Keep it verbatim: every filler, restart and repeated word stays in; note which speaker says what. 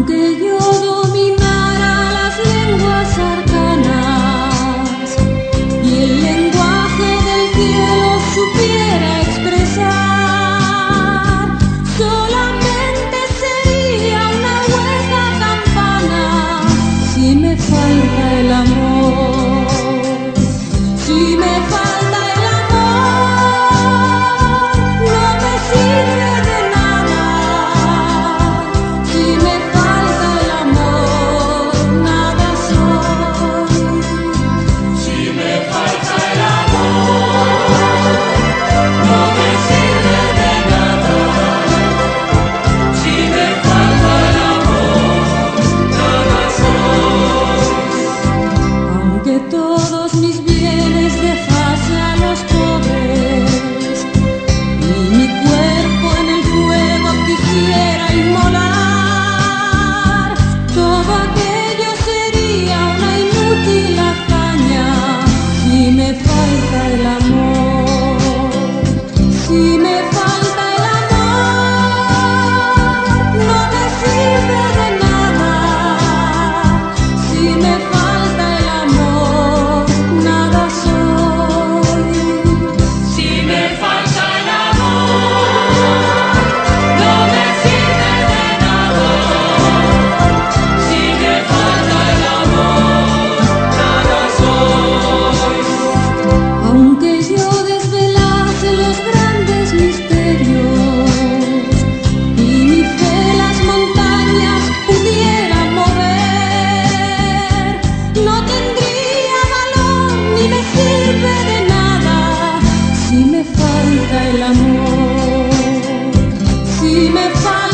Speaker 1: Aunque yo dominara las lenguas arcanas y el lenguaje del cielo supiera expresar, solamente sería una hueca campana si me falta el amor, si me falta el amor, no me sirve de nada. Si me falta el amor, nada soy.
Speaker 2: Si me falta el amor, no me sirve de nada. Si me falta el amor, nada soy.
Speaker 1: Aunque todos mis bienes dejase a los pobres y mi cuerpo en el fuego quisiera inmolar, todo aquello sería una inútil hazaña si me falta el amor. Si me falta el amor, no me sirve de nada. Si me falta el amor, nada soy.
Speaker 2: Si me falta el amor, no me sirve de nada. Si me falta el amor, nada soy.
Speaker 1: Aunque yo desvelase los grandes misterios y mi fe las montañas pudiera mover, no tendría valor ni me sirve de nada si me falta el amor, si me falta